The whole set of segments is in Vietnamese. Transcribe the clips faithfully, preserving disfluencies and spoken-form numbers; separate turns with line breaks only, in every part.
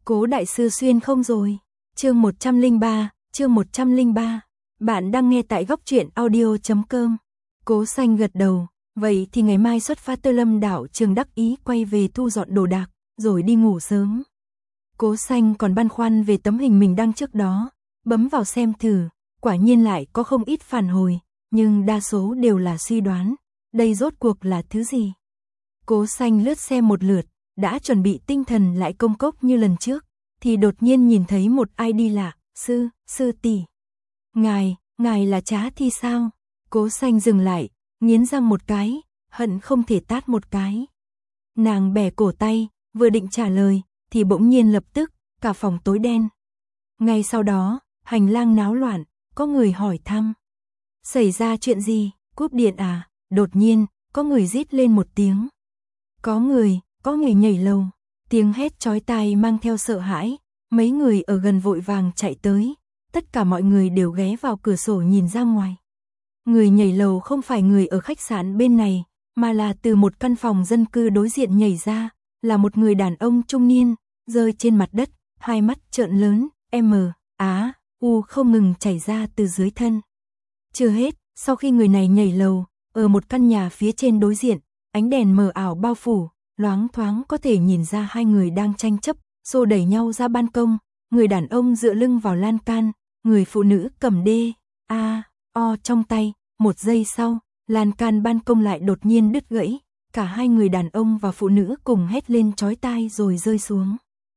Cố đại sư xuyên không rồi. Chương một trăm lẻ ba, chương một trăm lẻ ba. Bạn đang nghe tại góc truyện audio chấm com. Cố Xanh gật đầu, vậy thì ngày mai xuất phát. Tơ Lâm đảo Trường đắc ý quay về thu dọn đồ đạc, rồi đi ngủ sớm. Cố Xanh còn băn khoăn về tấm hình mình đăng trước đó, bấm vào xem thử, quả nhiên lại có không ít phản hồi, nhưng đa số đều là suy đoán, đây rốt cuộc là thứ gì. Cố Xanh lướt xem một lượt, đã chuẩn bị tinh thần lại công cốc như lần trước, thì đột nhiên nhìn thấy một i đê lạ, sư, sư tỷ. Ngài, ngài là Trá Thi sao? Cố Xanh dừng lại, nghiến răng một cái, hận không thể tát một cái. Nàng bẻ cổ tay, vừa định trả lời, thì bỗng nhiên lập tức, cả phòng tối đen. Ngay sau đó, hành lang náo loạn, có người hỏi thăm. Xảy ra chuyện gì, cúp điện à? Đột nhiên, có người rít lên một tiếng. Có người, có người nhảy lầu. Tiếng hét chói tai mang theo sợ hãi, mấy người ở gần vội vàng chạy tới. Tất cả mọi người đều ghé vào cửa sổ nhìn ra ngoài. Người nhảy lầu không phải người ở khách sạn bên này, mà là từ một căn phòng dân cư đối diện nhảy ra, là một người đàn ông trung niên, rơi trên mặt đất, hai mắt trợn lớn, M, Á, U không ngừng chảy ra từ dưới thân. Chưa hết, sau khi người này nhảy lầu, ở một căn nhà phía trên đối diện, ánh đèn mờ ảo bao phủ, loáng thoáng có thể nhìn ra hai người đang tranh chấp, xô đẩy nhau ra ban công, người đàn ông dựa lưng vào lan can, người phụ nữ cầm đê, A, O trong tay, một giây sau, lan can ban công lại đột nhiên đứt gãy, cả hai người đàn ông và phụ nữ cùng hét lên chói tai rồi rơi xuống.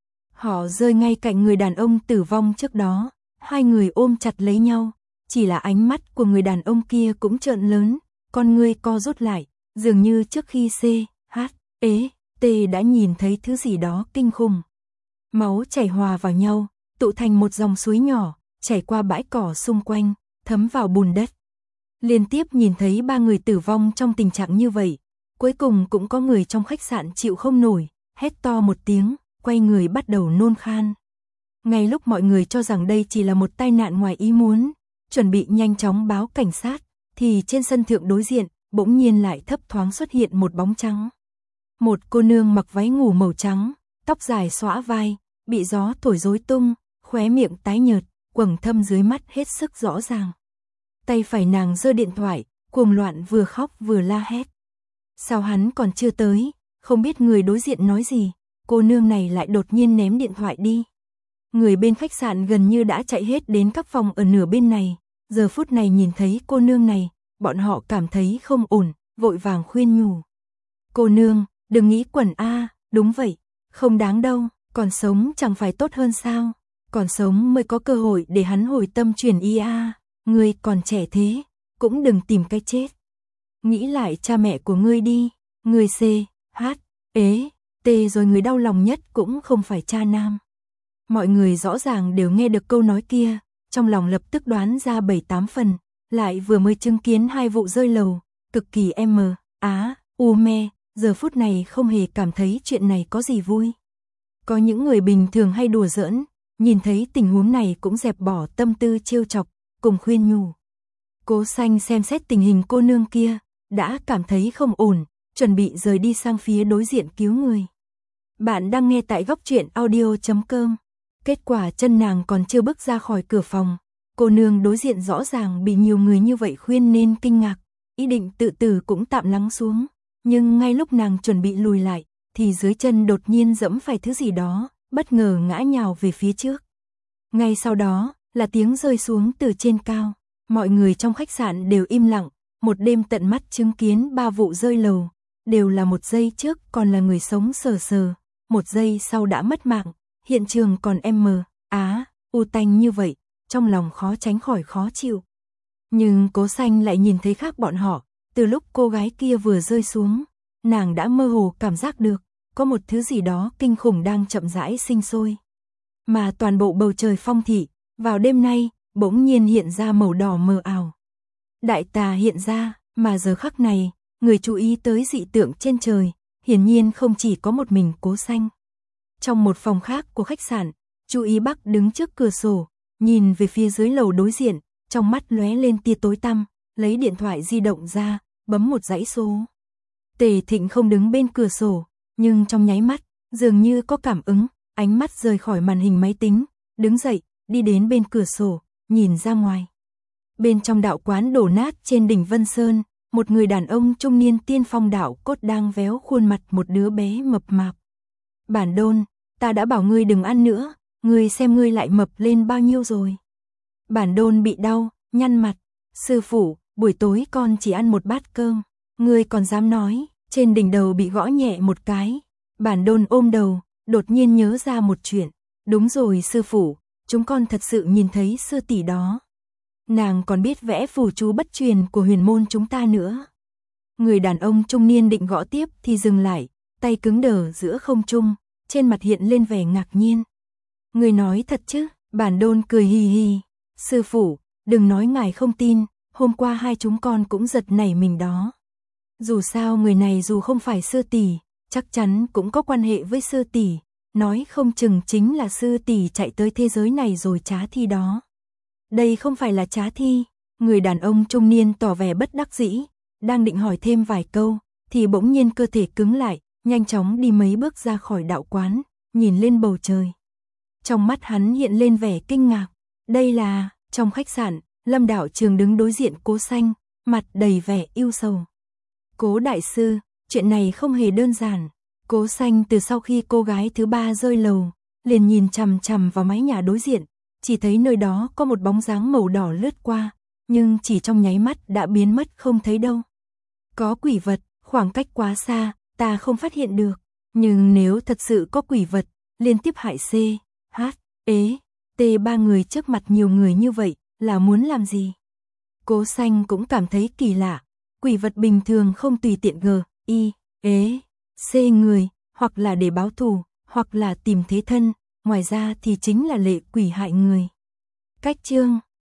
Họ rơi ngay cạnh người đàn ông tử vong trước đó, hai người ôm chặt lấy nhau, chỉ là ánh mắt của người đàn ông kia cũng trợn lớn, con ngươi co rút lại, dường như trước khi C, H, E, T đã nhìn thấy thứ gì đó kinh khủng. Máu chảy hòa vào nhau, tụ thành một dòng suối nhỏ, chảy qua bãi cỏ xung quanh, thấm vào bùn đất. Liên tiếp nhìn thấy ba người tử vong trong tình trạng như vậy, cuối cùng cũng có người trong khách sạn chịu không nổi, hét to một tiếng, quay người bắt đầu nôn khan. Ngay lúc mọi người cho rằng đây chỉ là một tai nạn ngoài ý muốn, chuẩn bị nhanh chóng báo cảnh sát, thì trên sân thượng đối diện, bỗng nhiên lại thấp thoáng xuất hiện một bóng trắng. Một cô nương mặc váy ngủ màu trắng, tóc dài xõa vai, bị gió thổi rối tung, khóe miệng tái nhợt, quầng thâm dưới mắt hết sức rõ ràng. Tay phải nàng giơ điện thoại, cuồng loạn vừa khóc vừa la hét. Sao hắn còn chưa tới, không biết người đối diện nói gì, cô nương này lại đột nhiên ném điện thoại đi. Người bên khách sạn gần như đã chạy hết đến các phòng ở nửa bên này, giờ phút này nhìn thấy cô nương này, bọn họ cảm thấy không ổn, vội vàng khuyên nhủ. Cô nương, đừng nghĩ quẩn a, đúng vậy, không đáng đâu, còn sống chẳng phải tốt hơn sao, còn sống mới có cơ hội để hắn hồi tâm chuyển ý a, ngươi còn trẻ thế, cũng đừng tìm cái chết. Nghĩ lại cha mẹ của ngươi đi, ngươi C, H, E, T rồi người đau lòng nhất cũng không phải cha nam. Mọi người rõ ràng đều nghe được câu nói kia, trong lòng lập tức đoán ra bảy tám phần, lại vừa mới chứng kiến hai vụ rơi lầu, cực kỳ M, Á, U me, giờ phút này không hề cảm thấy chuyện này có gì vui. Có những người bình thường hay đùa giỡn, nhìn thấy tình huống này cũng dẹp bỏ tâm tư trêu chọc, cùng khuyên nhủ. Cố Xanh xem xét tình hình cô nương kia, đã cảm thấy không ổn, chuẩn bị rời đi sang phía đối diện cứu người. Bạn đang nghe tại góc truyện audio chấm com. Kết quả chân nàng còn chưa bước ra khỏi cửa phòng, cô nương đối diện rõ ràng bị nhiều người như vậy khuyên nên kinh ngạc, ý định tự tử cũng tạm lắng xuống, nhưng ngay lúc nàng chuẩn bị lùi lại, thì dưới chân đột nhiên dẫm phải thứ gì đó, bất ngờ ngã nhào về phía trước. Ngay sau đó, là tiếng rơi xuống từ trên cao, mọi người trong khách sạn đều im lặng, một đêm tận mắt chứng kiến ba vụ rơi lầu, đều là một giây trước còn là người sống sờ sờ, một giây sau đã mất mạng. Hiện trường còn M, Á, U tanh như vậy, trong lòng khó tránh khỏi khó chịu. Nhưng Cố Xanh lại nhìn thấy khác bọn họ, từ lúc cô gái kia vừa rơi xuống, nàng đã mơ hồ cảm giác được, có một thứ gì đó kinh khủng đang chậm rãi sinh sôi. Mà toàn bộ bầu trời phong thị, vào đêm nay, bỗng nhiên hiện ra màu đỏ mờ ảo. Đại tà hiện ra, mà giờ khắc này, người chú ý tới dị tượng trên trời, hiển nhiên không chỉ có một mình Cố Xanh. Trong một phòng khác của khách sạn, Chu Ý Bắc đứng trước cửa sổ, nhìn về phía dưới lầu đối diện, trong mắt lóe lên tia tối tăm, lấy điện thoại di động ra, bấm một dãy số. Tề Thịnh không đứng bên cửa sổ, nhưng trong nháy mắt, dường như có cảm ứng, ánh mắt rời khỏi màn hình máy tính, đứng dậy, đi đến bên cửa sổ, nhìn ra ngoài. Bên trong đạo quán đổ nát trên đỉnh Vân Sơn, một người đàn ông trung niên tiên phong đạo cốt đang véo khuôn mặt một đứa bé mập mạp. Bản Đôn, ta đã bảo ngươi đừng ăn nữa, ngươi xem ngươi lại mập lên bao nhiêu rồi. Bản Đôn bị đau, nhăn mặt, sư phụ, buổi tối con chỉ ăn một bát cơm, ngươi còn dám nói, trên đỉnh đầu bị gõ nhẹ một cái. Bản Đôn ôm đầu, đột nhiên nhớ ra một chuyện, đúng rồi sư phụ, chúng con thật sự nhìn thấy sư tỷ đó. Nàng còn biết vẽ phù chú bất truyền của huyền môn chúng ta nữa. Người đàn ông trung niên định gõ tiếp thì dừng lại, tay cứng đờ giữa không trung, trên mặt hiện lên vẻ ngạc nhiên. Người nói thật chứ? Bản Đôn cười hì hì. Sư phụ, đừng nói ngài không tin, hôm qua hai chúng con cũng giật nảy mình đó. Dù sao người này dù không phải sư tỷ, chắc chắn cũng có quan hệ với sư tỷ, nói không chừng chính là sư tỷ chạy tới thế giới này rồi trá thi đó. Đây không phải là trá thi, người đàn ông trung niên tỏ vẻ bất đắc dĩ, đang định hỏi thêm vài câu, thì bỗng nhiên cơ thể cứng lại, nhanh chóng đi mấy bước ra khỏi đạo quán, nhìn lên bầu trời. Trong mắt hắn hiện lên vẻ kinh ngạc, đây là, trong khách sạn, Lâm đạo trường đứng đối diện Cố Xanh, mặt đầy vẻ ưu sầu. Cố đại sư, chuyện này không hề đơn giản. Cố Xanh từ sau khi cô gái thứ ba rơi lầu, liền nhìn chằm chằm vào mái nhà đối diện, chỉ thấy nơi đó có một bóng dáng màu đỏ lướt qua, nhưng chỉ trong nháy mắt đã biến mất không thấy đâu. Có quỷ vật, khoảng cách quá xa, ta không phát hiện được, nhưng nếu thật sự có quỷ vật, liên tiếp hại C, H, E, T ba người trước mặt nhiều người như vậy, là muốn làm gì? Cố Xanh cũng cảm thấy kỳ lạ, quỷ vật bình thường không tùy tiện G, I, E, C người, hoặc là để báo thù, hoặc là tìm thế thân, ngoài ra thì chính là lệ quỷ hại người. Cách chương